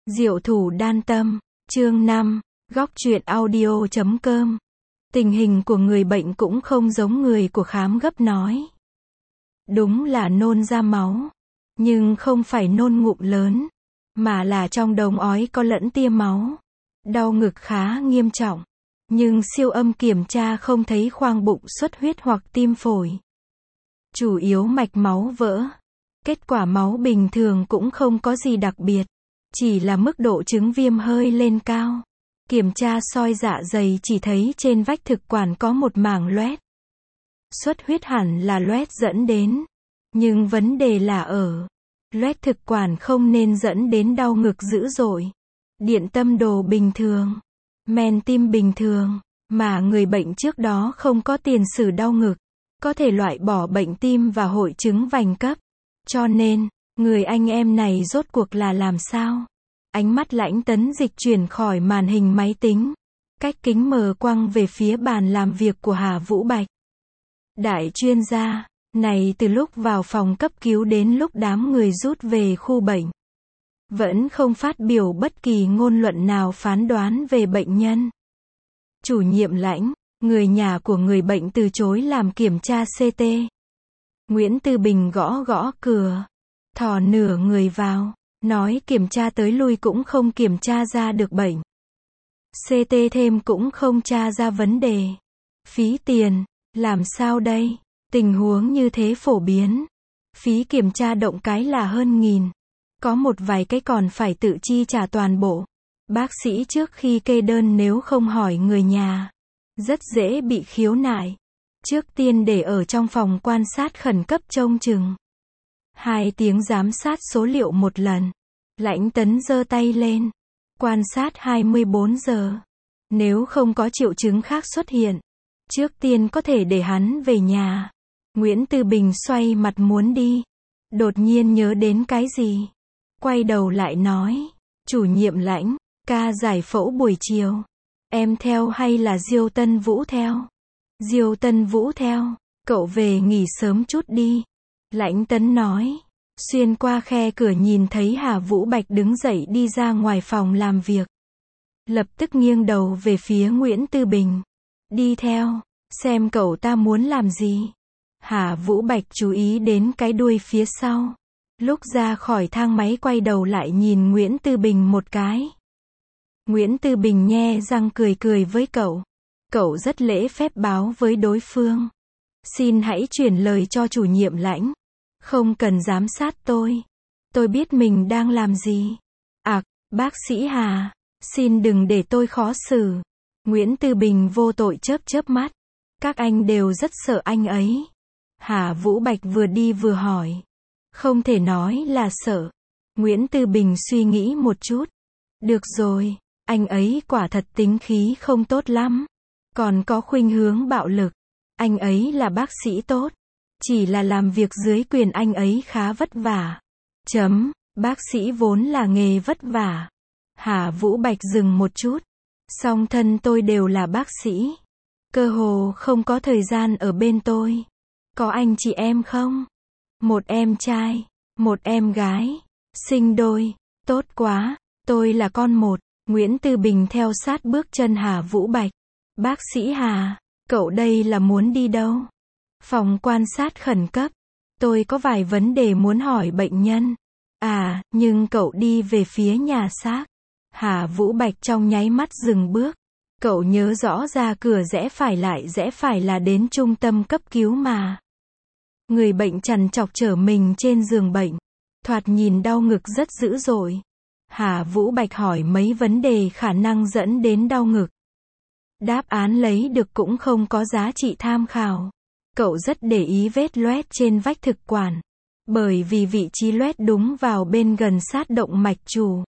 Diệu thủ đan tâm, chương 5, góc truyện audio.com. Tình hình của người bệnh cũng không giống người của khám gấp nói. Đúng là nôn ra máu, nhưng không phải nôn ngụm lớn, mà là trong đống ói có lẫn tia máu. Đau ngực khá nghiêm trọng, nhưng siêu âm kiểm tra không thấy khoang bụng xuất huyết hoặc tim phổi. Chủ yếu mạch máu vỡ. Kết quả máu bình thường cũng không có gì đặc biệt, chỉ là mức độ chứng viêm hơi lên cao. Kiểm tra soi dạ dày chỉ thấy trên vách thực quản có một mảng loét. Xuất huyết hẳn là loét dẫn đến, nhưng vấn đề là ở loét thực quản không nên dẫn đến đau ngực dữ dội. Điện tâm đồ bình thường, men tim bình thường, mà người bệnh trước đó không có tiền sử đau ngực, có thể loại bỏ bệnh tim và hội chứng vành cấp. Cho nên, người anh em này rốt cuộc là làm sao? Ánh mắt Lãnh Tấn dịch chuyển khỏi màn hình máy tính, cách kính mờ quăng về phía bàn làm việc của Hà Vũ Bạch. Đại chuyên gia này từ lúc vào phòng cấp cứu đến lúc đám người rút về khu bệnh, vẫn không phát biểu bất kỳ ngôn luận nào phán đoán về bệnh nhân. Chủ nhiệm Lãnh, người nhà của người bệnh từ chối làm kiểm tra CT. Nguyễn Tư Bình gõ gõ cửa, thò nửa người vào, nói kiểm tra tới lui cũng không kiểm tra ra được bệnh. CT thêm cũng không tra ra vấn đề. Phí tiền, làm sao đây? Tình huống như thế phổ biến. Phí kiểm tra động cái là hơn 1.000. Có một vài cái còn phải tự chi trả toàn bộ. Bác sĩ trước khi kê đơn nếu không hỏi người nhà, rất dễ bị khiếu nại. Trước tiên để ở trong phòng quan sát khẩn cấp trông chừng 2 tiếng giám sát số liệu một lần. Lãnh Tấn giơ tay lên. Quan sát 24 giờ. Nếu không có triệu chứng khác xuất hiện, trước tiên có thể để hắn về nhà. Nguyễn Tư Bình xoay mặt muốn đi. Đột nhiên nhớ đến cái gì. Quay đầu lại nói. Chủ nhiệm Lãnh, ca giải phẫu buổi chiều. Em theo hay là Diêu Tân Vũ theo? Diêu Tân Vũ theo. Cậu về nghỉ sớm chút đi. Lãnh Tấn nói. Xuyên qua khe cửa nhìn thấy Hà Vũ Bạch đứng dậy đi ra ngoài phòng làm việc. Lập tức nghiêng đầu về phía Nguyễn Tư Bình. Đi theo, xem cậu ta muốn làm gì. Hà Vũ Bạch chú ý đến cái đuôi phía sau. Lúc ra khỏi thang máy quay đầu lại nhìn Nguyễn Tư Bình một cái. Nguyễn Tư Bình nhe răng cười cười với cậu. Cậu rất lễ phép báo với đối phương. Xin hãy chuyển lời cho chủ nhiệm Lãnh. Không cần giám sát tôi. Tôi biết mình đang làm gì. Bác sĩ Hà, xin đừng để tôi khó xử. Nguyễn Tư Bình vô tội chớp chớp mắt. Các anh đều rất sợ anh ấy. Hà Vũ Bạch vừa đi vừa hỏi. Không thể nói là sợ. Nguyễn Tư Bình suy nghĩ một chút. Được rồi, anh ấy quả thật tính khí không tốt lắm. Còn có khuynh hướng bạo lực. Anh ấy là bác sĩ tốt. Chỉ là làm việc dưới quyền anh ấy khá vất vả. Bác sĩ vốn là nghề vất vả. Hà Vũ Bạch dừng một chút. Song thân tôi đều là bác sĩ. Cơ hồ không có thời gian ở bên tôi. Có anh chị em không? Một em trai, một em gái. Sinh đôi. Tốt quá. Tôi là con một. Nguyễn Tư Bình theo sát bước chân Hà Vũ Bạch. Bác sĩ Hà, cậu đây là muốn đi đâu? Phòng quan sát khẩn cấp. Tôi có vài vấn đề muốn hỏi bệnh nhân. Nhưng cậu đi về phía nhà xác. Hà Vũ Bạch trong nháy mắt dừng bước. Cậu nhớ rõ ra cửa rẽ phải là đến trung tâm cấp cứu mà. Người bệnh trằn trọc trở mình trên giường bệnh. Thoạt nhìn đau ngực rất dữ dội. Hà Vũ Bạch hỏi mấy vấn đề khả năng dẫn đến đau ngực. Đáp án lấy được cũng không có giá trị tham khảo. Cậu rất để ý vết loét trên vách thực quản. Bởi vì vị trí loét đúng vào bên gần sát động mạch chủ.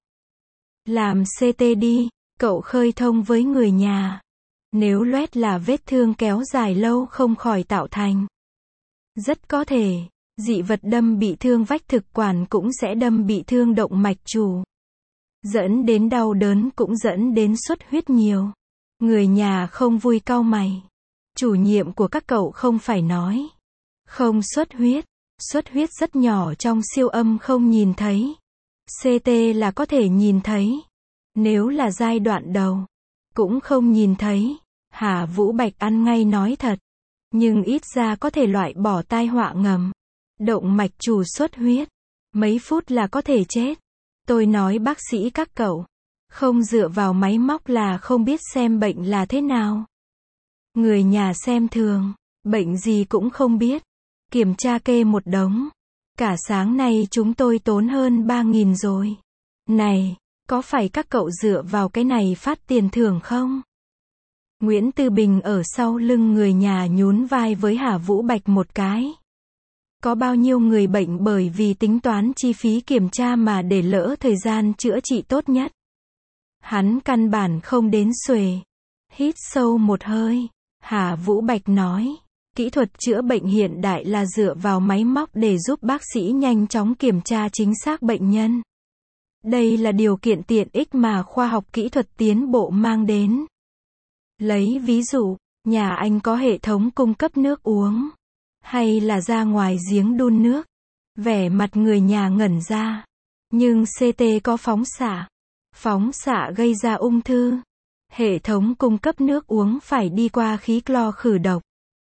Làm CT đi, cậu khơi thông với người nhà. Nếu loét là vết thương kéo dài lâu không khỏi tạo thành. Rất có thể, dị vật đâm bị thương vách thực quản cũng sẽ đâm bị thương động mạch chủ. Dẫn đến đau đớn cũng dẫn đến xuất huyết nhiều. Người nhà không vui cau mày. Chủ nhiệm của các cậu không phải nói. Không xuất huyết rất nhỏ trong siêu âm không nhìn thấy. CT là có thể nhìn thấy. Nếu là giai đoạn đầu, cũng không nhìn thấy. Hà Vũ Bạch ăn ngay nói thật. Nhưng ít ra có thể loại bỏ tai họa ngầm. Động mạch chủ xuất huyết. Mấy phút là có thể chết. Tôi nói bác sĩ các cậu, không dựa vào máy móc là không biết xem bệnh là thế nào. Người nhà xem thường, bệnh gì cũng không biết. Kiểm tra kê một đống. Cả sáng nay chúng tôi tốn hơn 3.000 rồi. Này, có phải các cậu dựa vào cái này phát tiền thưởng không? Nguyễn Tư Bình ở sau lưng người nhà nhún vai với Hà Vũ Bạch một cái. Có bao nhiêu người bệnh bởi vì tính toán chi phí kiểm tra mà để lỡ thời gian chữa trị tốt nhất. Hắn căn bản không đến xuề. Hít sâu một hơi, Hà Vũ Bạch nói, kỹ thuật chữa bệnh hiện đại là dựa vào máy móc để giúp bác sĩ nhanh chóng kiểm tra chính xác bệnh nhân. Đây là điều kiện tiện ích mà khoa học kỹ thuật tiến bộ mang đến. Lấy ví dụ, nhà anh có hệ thống cung cấp nước uống, hay là ra ngoài giếng đun nước? Vẻ mặt người nhà ngẩn ra. Nhưng CT có phóng xạ. Phóng xạ gây ra ung thư. Hệ thống cung cấp nước uống phải đi qua khí clo khử độc.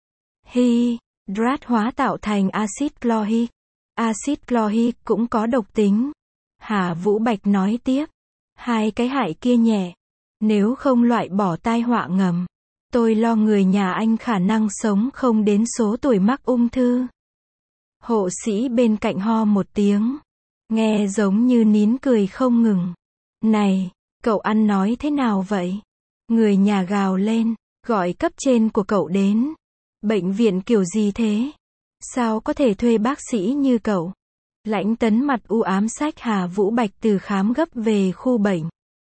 Hydrat hóa tạo thành axit chlorhic. Axit chlorhic cũng có độc tính. Hà Vũ Bạch nói tiếp. Hai cái hại kia nhẹ. Nếu không loại bỏ tai họa ngầm, tôi lo người nhà anh khả năng sống không đến số tuổi mắc ung thư. Hộ sĩ bên cạnh ho một tiếng. Nghe giống như nín cười không ngừng. Này, cậu ăn nói thế nào vậy? Người nhà gào lên, gọi cấp trên của cậu đến. Bệnh viện kiểu gì thế? Sao có thể thuê bác sĩ như cậu? Lãnh Tấn mặt u ám xách Hà Vũ Bạch từ khám gấp về khu bệnh.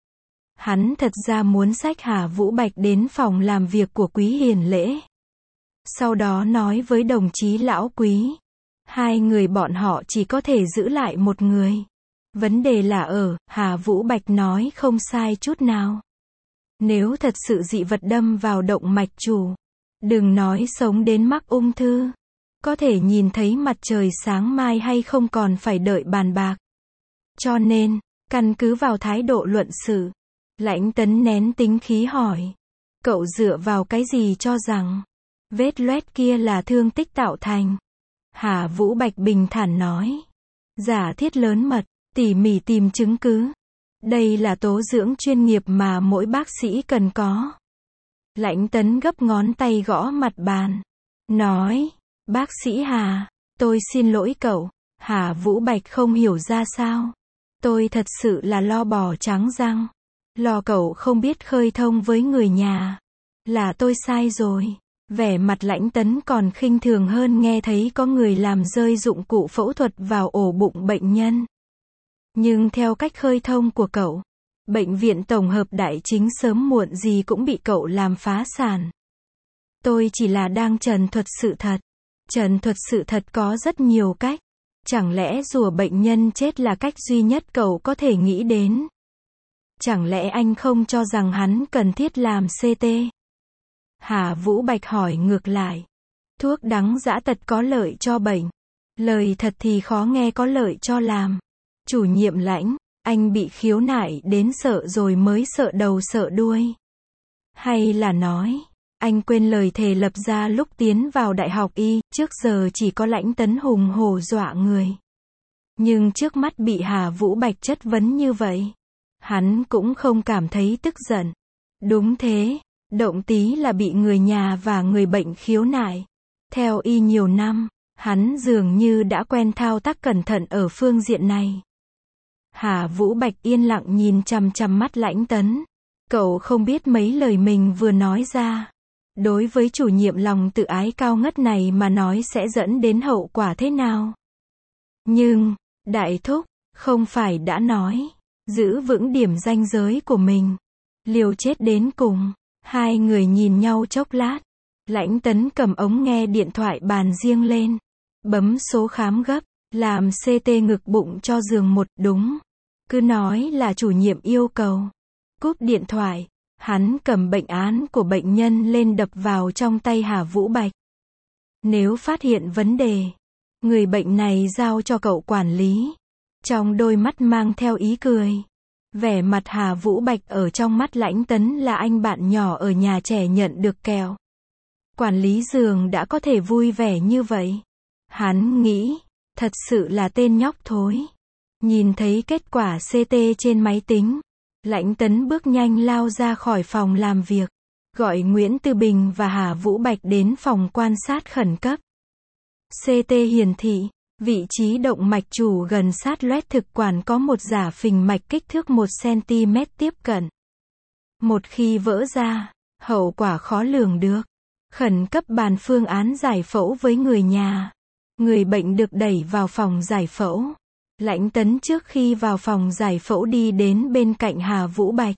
Hắn thật ra muốn xách Hà Vũ Bạch đến phòng làm việc của Quý Hiền Lễ. Sau đó nói với đồng chí Lão Quý. Hai người bọn họ chỉ có thể giữ lại một người. Vấn đề là Hà Vũ Bạch nói không sai chút nào. Nếu thật sự dị vật đâm vào động mạch chủ, đừng nói sống đến mắc ung thư. Có thể nhìn thấy mặt trời sáng mai hay không còn phải đợi bàn bạc. Cho nên, căn cứ vào thái độ luận sự, Lãnh Tấn nén tính khí hỏi. Cậu dựa vào cái gì cho rằng vết loét kia là thương tích tạo thành? Hà Vũ Bạch bình thản nói. Giả thiết lớn mật, tỉ mỉ tìm chứng cứ. Đây là tố dưỡng chuyên nghiệp mà mỗi bác sĩ cần có. Lãnh Tấn gấp ngón tay gõ mặt bàn. Nói, bác sĩ Hà, tôi xin lỗi cậu. Hà Vũ Bạch không hiểu ra sao. Tôi thật sự là lo bò trắng răng. Lo cậu không biết khơi thông với người nhà. Là tôi sai rồi. Vẻ mặt Lãnh Tấn còn khinh thường hơn nghe thấy có người làm rơi dụng cụ phẫu thuật vào ổ bụng bệnh nhân. Nhưng theo cách khơi thông của cậu, bệnh viện tổng hợp Đại Chính sớm muộn gì cũng bị cậu làm phá sản. Tôi chỉ là đang trần thuật sự thật. Trần thuật sự thật có rất nhiều cách. Chẳng lẽ rùa bệnh nhân chết là cách duy nhất cậu có thể nghĩ đến? Chẳng lẽ anh không cho rằng hắn cần thiết làm CT? Hà Vũ Bạch hỏi ngược lại. Thuốc đắng dã tật có lợi cho bệnh. Lời thật thì khó nghe có lợi cho làm. Chủ nhiệm Lãnh, anh bị khiếu nại đến sợ rồi mới sợ đầu sợ đuôi. Hay là nói, anh quên lời thề lập ra lúc tiến vào đại học y, trước giờ chỉ có Lãnh Tấn hùng hổ dọa người. Nhưng trước mắt bị Hà Vũ Bạch chất vấn như vậy, hắn cũng không cảm thấy tức giận. Đúng thế, động tí là bị người nhà và người bệnh khiếu nại. Theo y nhiều năm, hắn dường như đã quen thao tác cẩn thận ở phương diện này. Hà Vũ Bạch yên lặng nhìn chằm chằm mắt Lãnh Tấn. Cậu không biết mấy lời mình vừa nói ra. Đối với chủ nhiệm lòng tự ái cao ngất này mà nói sẽ dẫn đến hậu quả thế nào? Nhưng, đại thúc, không phải đã nói, giữ vững điểm ranh giới của mình. Liều chết đến cùng. Hai người nhìn nhau chốc lát. Lãnh Tấn cầm ống nghe điện thoại bàn riêng lên. Bấm số khám gấp. Làm CT ngực bụng cho giường một, đúng. Cứ nói là chủ nhiệm yêu cầu. Cúp điện thoại. Hắn cầm bệnh án của bệnh nhân lên đập vào trong tay Hà Vũ Bạch. Nếu phát hiện vấn đề, người bệnh này giao cho cậu quản lý. Trong đôi mắt mang theo ý cười. Vẻ mặt Hà Vũ Bạch ở trong mắt Lãnh Tấn là anh bạn nhỏ ở nhà trẻ nhận được kẹo. Quản lý giường đã có thể vui vẻ như vậy. Hắn nghĩ, thật sự là tên nhóc thối. Nhìn thấy kết quả CT trên máy tính, Lãnh Tấn bước nhanh lao ra khỏi phòng làm việc, gọi Nguyễn Tư Bình và Hà Vũ Bạch đến phòng quan sát khẩn cấp. CT hiển thị, vị trí động mạch chủ gần sát loét thực quản có một giả phình mạch kích thước 1 cm tiếp cận. Một khi vỡ ra, hậu quả khó lường được. Khẩn cấp bàn phương án giải phẫu với người nhà. Người bệnh được đẩy vào phòng giải phẫu. Lãnh Tấn trước khi vào phòng giải phẫu đi đến bên cạnh Hà Vũ Bạch.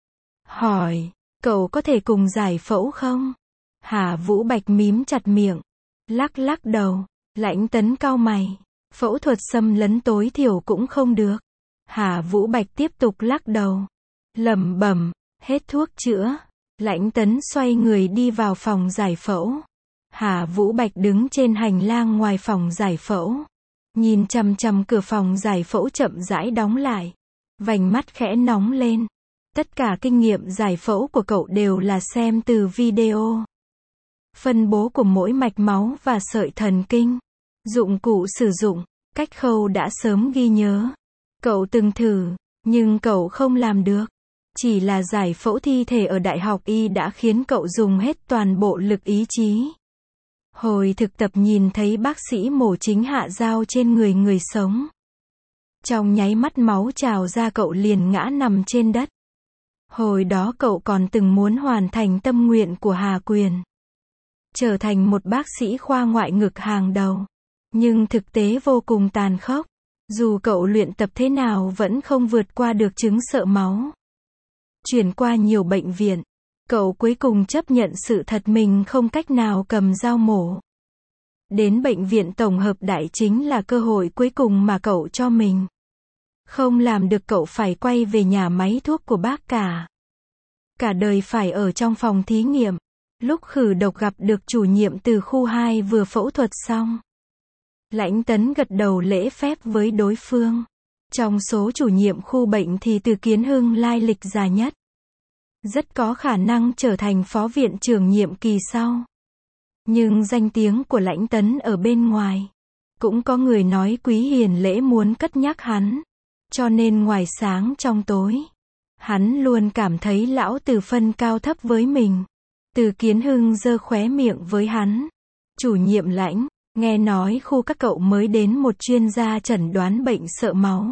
Hỏi, cậu có thể cùng giải phẫu không? Hà Vũ Bạch mím chặt miệng, lắc đầu. Lãnh Tấn cau mày, phẫu thuật xâm lấn tối thiểu cũng không được. Hà Vũ Bạch tiếp tục lắc đầu, lẩm bẩm, hết thuốc chữa. Lãnh Tấn xoay người đi vào phòng giải phẫu. Hà Vũ Bạch đứng trên hành lang ngoài phòng giải phẫu, nhìn chằm chằm cửa phòng giải phẫu chậm rãi đóng lại. Vành mắt khẽ nóng lên. Tất cả kinh nghiệm giải phẫu của cậu đều là xem từ video. Phân bố của mỗi mạch máu và sợi thần kinh. Dụng cụ sử dụng, cách khâu đã sớm ghi nhớ. Cậu từng thử, nhưng cậu không làm được. Chỉ là giải phẫu thi thể ở Đại học Y đã khiến cậu dùng hết toàn bộ lực ý chí. Hồi thực tập nhìn thấy bác sĩ mổ chính hạ dao trên người sống. Trong nháy mắt máu trào ra cậu liền ngã nằm trên đất. Hồi đó cậu còn từng muốn hoàn thành tâm nguyện của Hà Quyền. Trở thành một bác sĩ khoa ngoại ngực hàng đầu. Nhưng thực tế vô cùng tàn khốc. Dù cậu luyện tập thế nào vẫn không vượt qua được chứng sợ máu. Chuyển qua nhiều bệnh viện, cậu cuối cùng chấp nhận sự thật mình không cách nào cầm dao mổ. Đến bệnh viện tổng hợp đại chính là cơ hội cuối cùng mà cậu cho mình. Không làm được cậu phải quay về nhà máy thuốc của bác cả. Cả đời phải ở trong phòng thí nghiệm. Lúc khử độc gặp được chủ nhiệm từ khu 2 vừa phẫu thuật xong. Lãnh Tấn gật đầu lễ phép với đối phương. Trong số chủ nhiệm khu bệnh thì Từ Kiến Hưng lai lịch già nhất. Rất có khả năng trở thành phó viện trưởng nhiệm kỳ sau. Nhưng danh tiếng của Lãnh Tấn ở bên ngoài. Cũng có người nói Quý Hiền Lễ muốn cất nhắc hắn. Cho nên ngoài sáng trong tối, hắn luôn cảm thấy lão Từ phân cao thấp với mình. Từ Kiến Hưng giơ khóe miệng với hắn. Chủ nhiệm Lãnh, nghe nói khu các cậu mới đến một chuyên gia chẩn đoán bệnh sợ máu.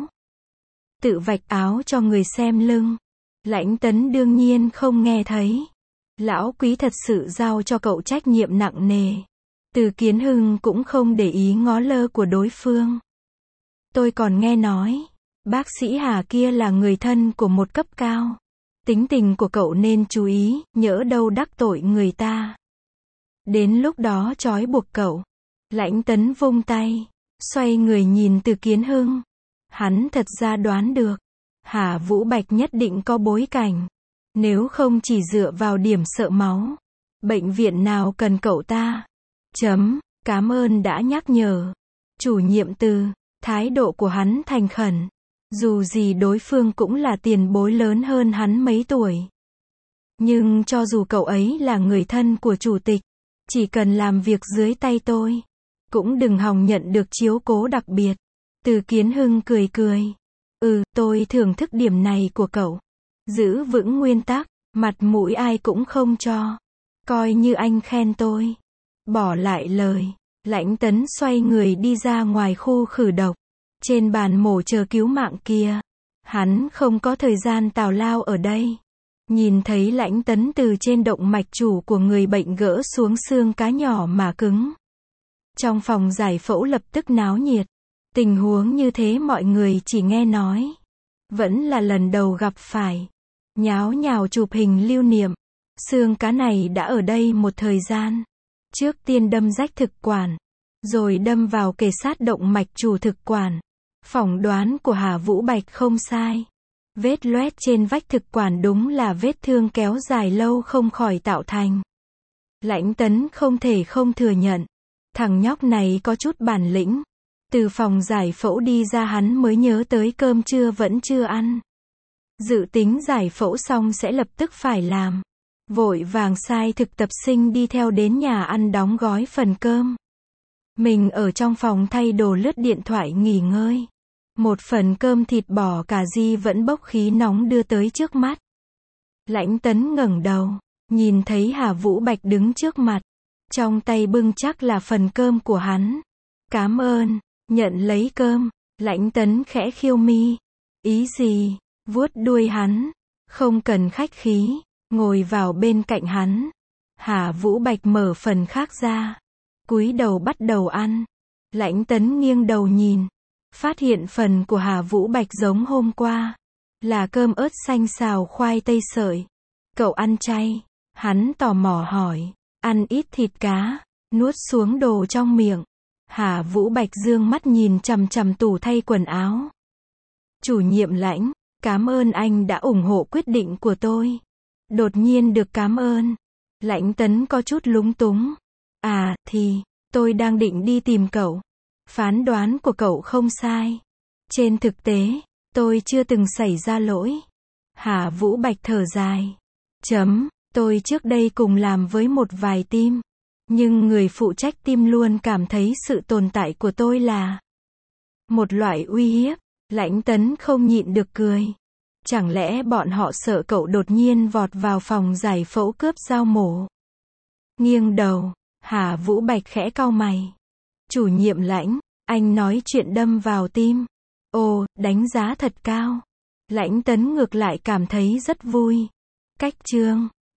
Tự vạch áo cho người xem lưng. Lãnh Tấn đương nhiên không nghe thấy. Lão Quý thật sự giao cho cậu trách nhiệm nặng nề. Từ Kiến Hưng cũng không để ý ngó lơ của đối phương. Tôi còn nghe nói, bác sĩ Hà kia là người thân của một cấp cao. Tính tình của cậu nên chú ý, nhỡ đâu đắc tội người ta. Đến lúc đó trói buộc cậu. Lãnh Tấn vung tay, xoay người nhìn Từ Kiến Hưng. Hắn thật ra đoán được, Hà Vũ Bạch nhất định có bối cảnh. Nếu không chỉ dựa vào điểm sợ máu, bệnh viện nào cần cậu ta. Cảm ơn đã nhắc nhở. Chủ nhiệm Từ, thái độ của hắn thành khẩn. Dù gì đối phương cũng là tiền bối lớn hơn hắn mấy tuổi. Nhưng cho dù cậu ấy là người thân của chủ tịch, chỉ cần làm việc dưới tay tôi, cũng đừng hòng nhận được chiếu cố đặc biệt. Từ Kiến Hưng cười cười. Tôi thưởng thức điểm này của cậu. Giữ vững nguyên tắc, mặt mũi ai cũng không cho. Coi như anh khen tôi. Bỏ lại lời, Lãnh Tấn xoay người đi ra ngoài khu khử độc. Trên bàn mổ chờ cứu mạng kia, hắn không có thời gian tào lao ở đây. Nhìn thấy Lãnh Tấn từ trên động mạch chủ của người bệnh gỡ xuống xương cá nhỏ mà cứng. Trong phòng giải phẫu lập tức náo nhiệt. Tình huống như thế mọi người chỉ nghe nói. Vẫn là lần đầu gặp phải. Nháo nhào chụp hình lưu niệm. Xương cá này đã ở đây một thời gian. Trước tiên đâm rách thực quản. Rồi đâm vào kề sát động mạch chủ thực quản. Phỏng đoán của Hà Vũ Bạch không sai. Vết loét trên vách thực quản đúng là vết thương kéo dài lâu không khỏi tạo thành. Lãnh Tấn không thể không thừa nhận. Thằng nhóc này có chút bản lĩnh. Từ phòng giải phẫu đi ra hắn mới nhớ tới cơm trưa vẫn chưa ăn. Dự tính giải phẫu xong sẽ lập tức phải làm. Vội vàng sai thực tập sinh đi theo đến nhà ăn đóng gói phần cơm. Mình ở trong phòng thay đồ lướt điện thoại nghỉ ngơi. Một phần cơm thịt bò cà ri vẫn bốc khí nóng đưa tới trước mắt. Lãnh Tấn ngẩng đầu, nhìn thấy Hà Vũ Bạch đứng trước mặt. Trong tay bưng chắc là phần cơm của hắn. Cám ơn, nhận lấy cơm, Lãnh Tấn khẽ khiêu mi. Ý gì? Vuốt đuôi hắn. Không cần khách khí, ngồi vào bên cạnh hắn. Hà Vũ Bạch mở phần khác ra. Cúi đầu bắt đầu ăn. Lãnh Tấn nghiêng đầu nhìn. Phát hiện phần của Hà Vũ Bạch giống hôm qua. Là cơm ớt xanh xào khoai tây sợi. Cậu ăn chay? Hắn tò mò hỏi. Ăn ít thịt cá. Nuốt xuống đồ trong miệng. Hà Vũ Bạch dương mắt nhìn chằm chằm tủ thay quần áo. Chủ nhiệm Lãnh, cảm ơn anh đã ủng hộ quyết định của tôi. Đột nhiên được cảm ơn. Lãnh Tấn có chút lúng túng. À, thì, tôi đang định đi tìm cậu. Phán đoán của cậu không sai. Trên thực tế, tôi chưa từng xảy ra lỗi. Hà Vũ Bạch thở dài. Tôi trước đây cùng làm với một vài team. Nhưng người phụ trách team luôn cảm thấy sự tồn tại của tôi là một loại uy hiếp. Lãnh Tấn không nhịn được cười. Chẳng lẽ bọn họ sợ cậu đột nhiên vọt vào phòng giải phẫu cướp dao mổ? Nghiêng đầu, Hà Vũ Bạch khẽ cau mày. Chủ nhiệm Lãnh, anh nói chuyện đâm vào tim. Ồ, đánh giá thật cao. Lãnh Tấn ngược lại cảm thấy rất vui. Cách chương